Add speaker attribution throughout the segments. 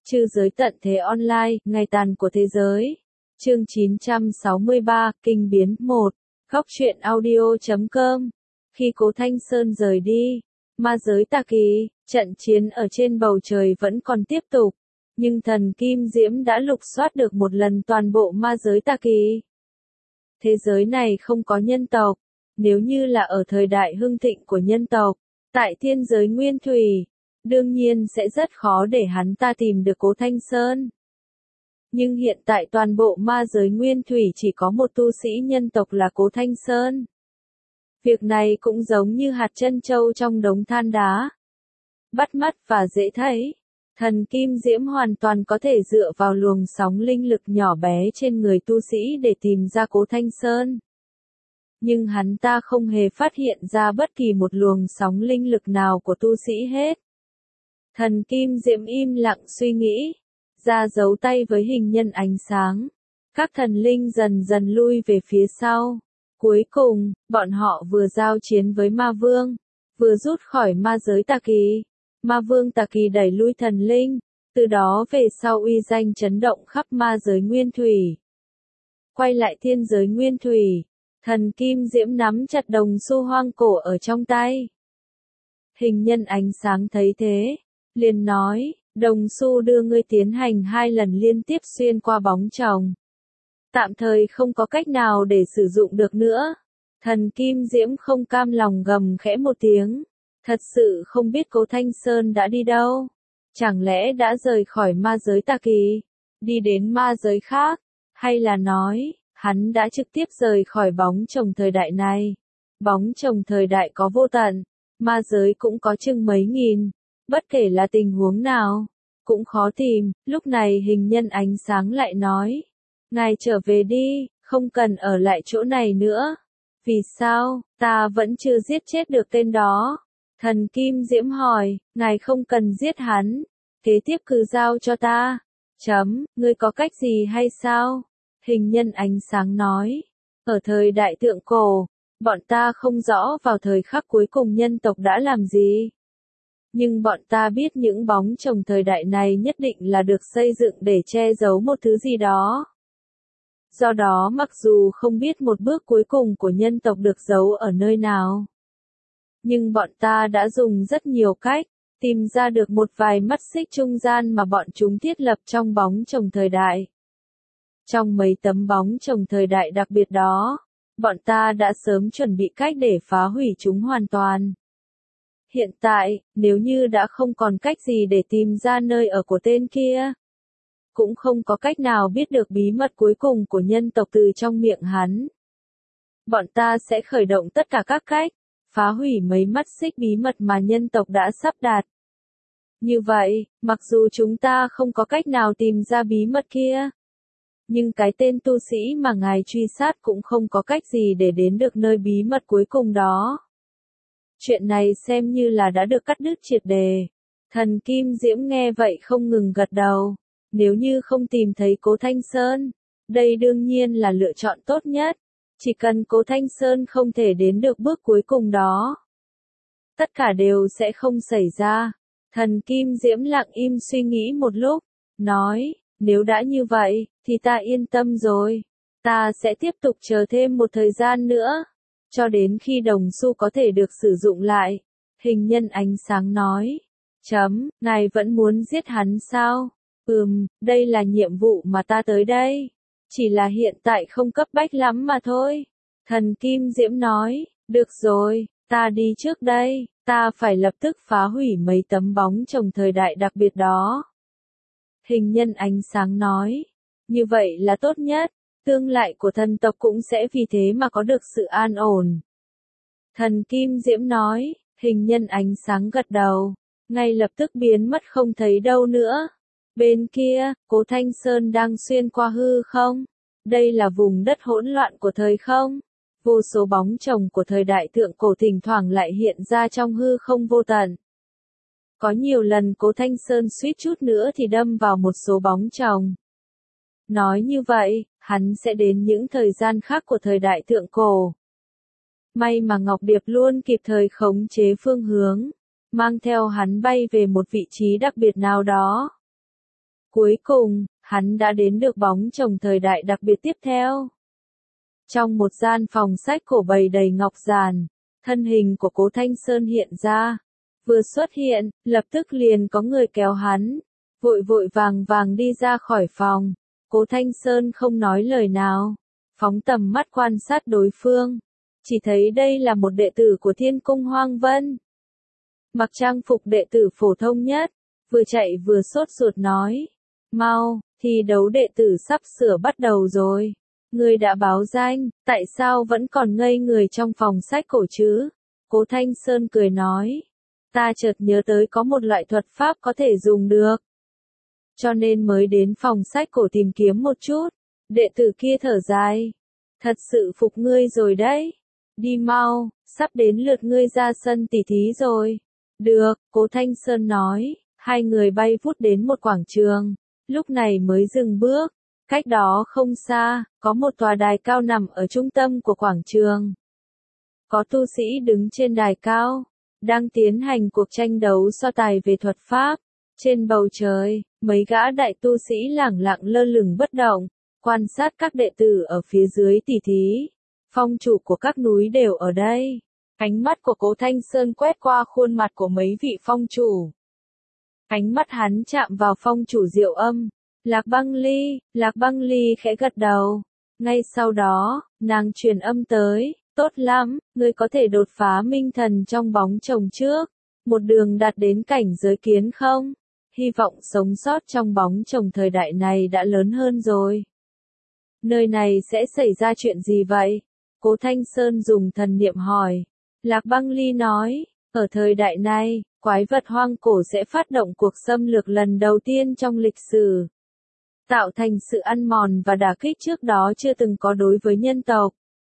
Speaker 1: Trư giới tận thế online, ngày tàn của thế giới. Chương 963, Kinh biến 1. Góc truyện audio.com. Khi Cố Thanh Sơn rời đi, ma giới Tà Kỳ, trận chiến ở trên bầu trời vẫn còn tiếp tục. Nhưng thần Kim Diễm đã lục soát được một lần toàn bộ ma giới Tà Kỳ. Thế giới này không có nhân tộc. Nếu như là ở thời đại hưng thịnh của nhân tộc, tại thiên giới Nguyên Thủy, đương nhiên sẽ rất khó để hắn ta tìm được Cố Thanh Sơn. Nhưng hiện tại toàn bộ ma giới Nguyên Thủy chỉ có một tu sĩ nhân tộc là Cố Thanh Sơn. Việc này cũng giống như hạt trân châu trong đống than đá. Bắt mắt và dễ thấy. Thần Kim Diễm hoàn toàn có thể dựa vào luồng sóng linh lực nhỏ bé trên người tu sĩ để tìm ra Cố Thanh Sơn. Nhưng hắn ta không hề phát hiện ra bất kỳ một luồng sóng linh lực nào của tu sĩ hết. Thần Kim Diễm im lặng suy nghĩ, ra giấu tay với hình nhân ánh sáng. Các thần linh dần dần lui về phía sau. Cuối cùng, bọn họ vừa giao chiến với ma vương, vừa rút khỏi ma giới Tà Kỳ. Ma vương Tà Kỳ đẩy lui thần linh, từ đó về sau uy danh chấn động khắp ma giới Nguyên Thủy. Quay lại thiên giới Nguyên Thủy, thần Kim Diễm nắm chặt đồng xu hoang cổ ở trong tay. Hình nhân ánh sáng thấy thế, liền nói, đồng xu đưa ngươi tiến hành 2 lần liên tiếp xuyên qua bóng chồng. Tạm thời không có cách nào để sử dụng được nữa. Thần Kim Diễm không cam lòng gầm khẽ một tiếng. Thật sự không biết Cố Thanh Sơn đã đi đâu. Chẳng lẽ đã rời khỏi ma giới Tà Kỳ, đi đến ma giới khác, hay là nói, hắn đã trực tiếp rời khỏi bóng chồng thời đại này. Bóng chồng thời đại có vô tận, ma giới cũng có chừng mấy nghìn. Bất kể là tình huống nào, cũng khó tìm. Lúc này hình nhân ánh sáng lại nói, ngài trở về đi, không cần ở lại chỗ này nữa. Vì sao, ta vẫn chưa giết chết được tên đó. Thần Kim Diễm hỏi, ngài không cần giết hắn, kế tiếp cứ giao cho ta. Ngươi có cách gì hay sao? Hình nhân ánh sáng nói, ở thời đại thượng cổ, bọn ta không rõ vào thời khắc cuối cùng nhân tộc đã làm gì. Nhưng bọn ta biết những bóng chồng thời đại này nhất định là được xây dựng để che giấu một thứ gì đó. Do đó mặc dù không biết một bước cuối cùng của nhân tộc được giấu ở nơi nào, nhưng bọn ta đã dùng rất nhiều cách, tìm ra được một vài mắt xích trung gian mà bọn chúng thiết lập trong bóng chồng thời đại. Trong mấy tấm bóng chồng thời đại đặc biệt đó, bọn ta đã sớm chuẩn bị cách để phá hủy chúng hoàn toàn. Hiện tại, nếu như đã không còn cách gì để tìm ra nơi ở của tên kia, cũng không có cách nào biết được bí mật cuối cùng của nhân tộc từ trong miệng hắn, bọn ta sẽ khởi động tất cả các cách, phá hủy mấy mắt xích bí mật mà nhân tộc đã sắp đặt. Như vậy, mặc dù chúng ta không có cách nào tìm ra bí mật kia, nhưng cái tên tu sĩ mà ngài truy sát cũng không có cách gì để đến được nơi bí mật cuối cùng đó. Chuyện này xem như là đã được cắt đứt triệt đề. Thần Kim Diễm nghe vậy không ngừng gật đầu. Nếu như không tìm thấy Cố Thanh Sơn, đây đương nhiên là lựa chọn tốt nhất. Chỉ cần Cố Thanh Sơn không thể đến được bước cuối cùng đó, tất cả đều sẽ không xảy ra. Thần Kim Diễm lặng im suy nghĩ một lúc, nói, nếu đã như vậy, thì ta yên tâm rồi. Ta sẽ tiếp tục chờ thêm một thời gian nữa, cho đến khi đồng xu có thể được sử dụng lại. Hình nhân ánh sáng nói, ngài vẫn muốn giết hắn sao? Đây là nhiệm vụ mà ta tới đây. Chỉ là hiện tại không cấp bách lắm mà thôi. Thần Kim Diễm nói, được rồi, ta đi trước đây, ta phải lập tức phá hủy mấy tấm bóng chồng thời đại đặc biệt đó. Hình nhân ánh sáng nói, như vậy là tốt nhất, tương lai của thần tộc cũng sẽ vì thế mà có được sự an ổn. Thần Kim Diễm nói, hình nhân ánh sáng gật đầu, ngay lập tức biến mất không thấy đâu nữa. Bên kia, Cố Thanh Sơn đang xuyên qua hư không. Đây là vùng đất hỗn loạn của thời không. Vô số bóng chồng của thời đại thượng cổ thỉnh thoảng lại hiện ra trong hư không vô tận. Có nhiều lần Cố Thanh Sơn suýt chút nữa thì đâm vào một số bóng chồng. Nói như vậy, hắn sẽ đến những thời gian khác của thời đại thượng cổ. May mà Ngọc Điệp luôn kịp thời khống chế phương hướng, mang theo hắn bay về một vị trí đặc biệt nào đó. Cuối cùng, hắn đã đến được bóng chồng thời đại đặc biệt tiếp theo. Trong một gian phòng sách cổ bày đầy ngọc giản, thân hình của Cố Thanh Sơn hiện ra. Vừa xuất hiện, lập tức liền có người kéo hắn, vội vội vàng vàng đi ra khỏi phòng. Cố Thanh Sơn không nói lời nào, phóng tầm mắt quan sát đối phương, chỉ thấy đây là một đệ tử của Thiên Cung Hoang Vân. Mặc trang phục đệ tử phổ thông nhất, vừa chạy vừa sốt ruột nói, mau, thi đấu đệ tử sắp sửa bắt đầu rồi. Ngươi đã báo danh, tại sao vẫn còn ngây người trong phòng sách cổ chứ? Cố Thanh Sơn cười nói, ta chợt nhớ tới có một loại thuật pháp có thể dùng được, cho nên mới đến phòng sách cổ tìm kiếm một chút. Đệ tử kia thở dài, thật sự phục ngươi rồi đấy. Đi mau, sắp đến lượt ngươi ra sân tỉ thí rồi. Được, Cố Thanh Sơn nói, hai người bay vút đến một quảng trường, lúc này mới dừng bước. Cách đó không xa, có một tòa đài cao nằm ở trung tâm của quảng trường. Có tu sĩ đứng trên đài cao, đang tiến hành cuộc tranh đấu so tài về thuật pháp. Trên bầu trời, mấy gã đại tu sĩ lẳng lặng lơ lửng bất động, quan sát các đệ tử ở phía dưới tỉ thí. Phong chủ của các núi đều ở đây. Ánh mắt của Cố Thanh Sơn quét qua khuôn mặt của mấy vị phong chủ. Ánh mắt hắn chạm vào phong chủ Diệu Âm. Lạc Băng Ly khẽ gật đầu. Ngay sau đó, nàng truyền âm tới, tốt lắm, ngươi có thể đột phá minh thần trong bóng chồng trước. Một đường đạt đến cảnh giới kiến không? Hy vọng sống sót trong bóng chồng thời đại này đã lớn hơn rồi. Nơi này sẽ xảy ra chuyện gì vậy? Cố Thanh Sơn dùng thần niệm hỏi. Lạc Băng Ly nói, ở thời đại này, quái vật hoang cổ sẽ phát động cuộc xâm lược lần đầu tiên trong lịch sử, tạo thành sự ăn mòn và đả kích trước đó chưa từng có đối với nhân tộc.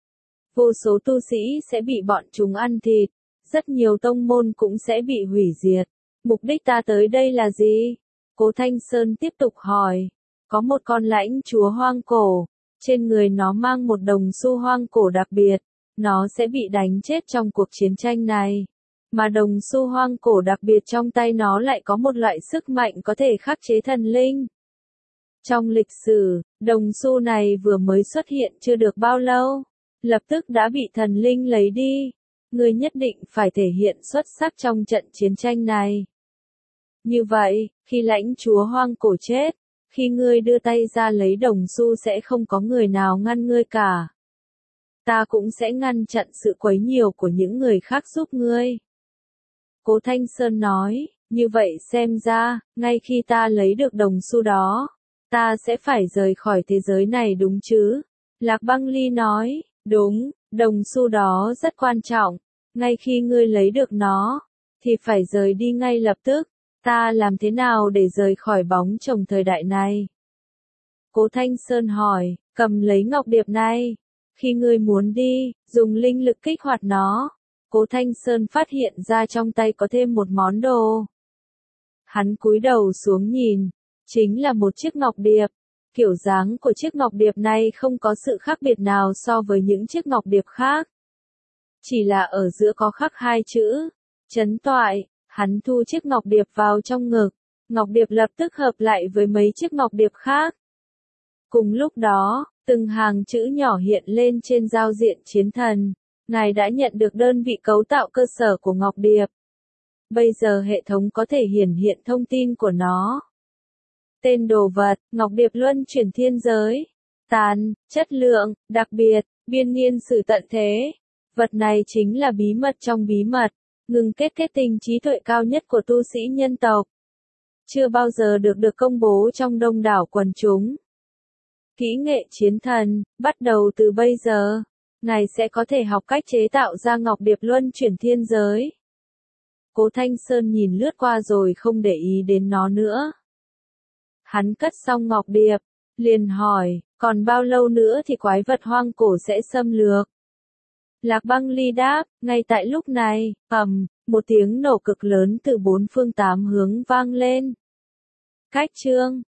Speaker 1: Vô số tu sĩ sẽ bị bọn chúng ăn thịt, rất nhiều tông môn cũng sẽ bị hủy diệt. Mục đích ta tới đây là gì? Cố Thanh Sơn tiếp tục hỏi. Có một con lãnh chúa hoang cổ, trên người nó mang một đồng xu hoang cổ đặc biệt, nó sẽ bị đánh chết trong cuộc chiến tranh này. Mà đồng xu hoang cổ đặc biệt trong tay nó lại có một loại sức mạnh có thể khắc chế thần linh. Trong lịch sử, đồng xu này vừa mới xuất hiện chưa được bao lâu, lập tức đã bị thần linh lấy đi. Ngươi nhất định phải thể hiện xuất sắc trong trận chiến tranh này. Như vậy, khi lãnh chúa hoang cổ chết, khi ngươi đưa tay ra lấy đồng xu sẽ không có người nào ngăn ngươi cả. Ta cũng sẽ ngăn chặn sự quấy nhiễu của những người khác giúp ngươi. Cố Thanh Sơn nói, như vậy xem ra, ngay khi ta lấy được đồng xu đó, ta sẽ phải rời khỏi thế giới này đúng chứ? Lạc Băng Ly nói, đúng, đồng xu đó rất quan trọng. Ngay khi ngươi lấy được nó, thì phải rời đi ngay lập tức. Ta làm thế nào để rời khỏi bóng chồng thời đại này? Cố Thanh Sơn hỏi, cầm lấy ngọc điệp này. Khi ngươi muốn đi, dùng linh lực kích hoạt nó. Cố Thanh Sơn phát hiện ra trong tay có thêm một món đồ. Hắn cúi đầu xuống nhìn, chính là một chiếc ngọc điệp. Kiểu dáng của chiếc ngọc điệp này không có sự khác biệt nào so với những chiếc ngọc điệp khác. Chỉ là ở giữa có khắc hai chữ, trấn toại. Hắn thu chiếc ngọc điệp vào trong ngực. Ngọc điệp lập tức hợp lại với mấy chiếc ngọc điệp khác. Cùng lúc đó, từng hàng chữ nhỏ hiện lên trên giao diện chiến thần. Ngài đã nhận được đơn vị cấu tạo cơ sở của ngọc điệp. Bây giờ hệ thống có thể hiển hiện thông tin của nó. Tên đồ vật, ngọc điệp luân chuyển thiên giới. Tàn, chất lượng, đặc biệt, biên niên sử tận thế. Vật này chính là bí mật trong bí mật. Ngừng kết tình trí tuệ cao nhất của tu sĩ nhân tộc. Chưa bao giờ được công bố trong đông đảo quần chúng. Kỹ nghệ chiến thần, bắt đầu từ bây giờ, ngài sẽ có thể học cách chế tạo ra ngọc điệp luân chuyển thiên giới. Cố Thanh Sơn nhìn lướt qua rồi không để ý đến nó nữa. Hắn cất xong ngọc điệp, liền hỏi, còn bao lâu nữa thì quái vật hoang cổ sẽ xâm lược? Lạc Băng Ly đáp, ngay tại lúc này, một tiếng nổ cực lớn từ bốn phương tám hướng vang lên. Cách chương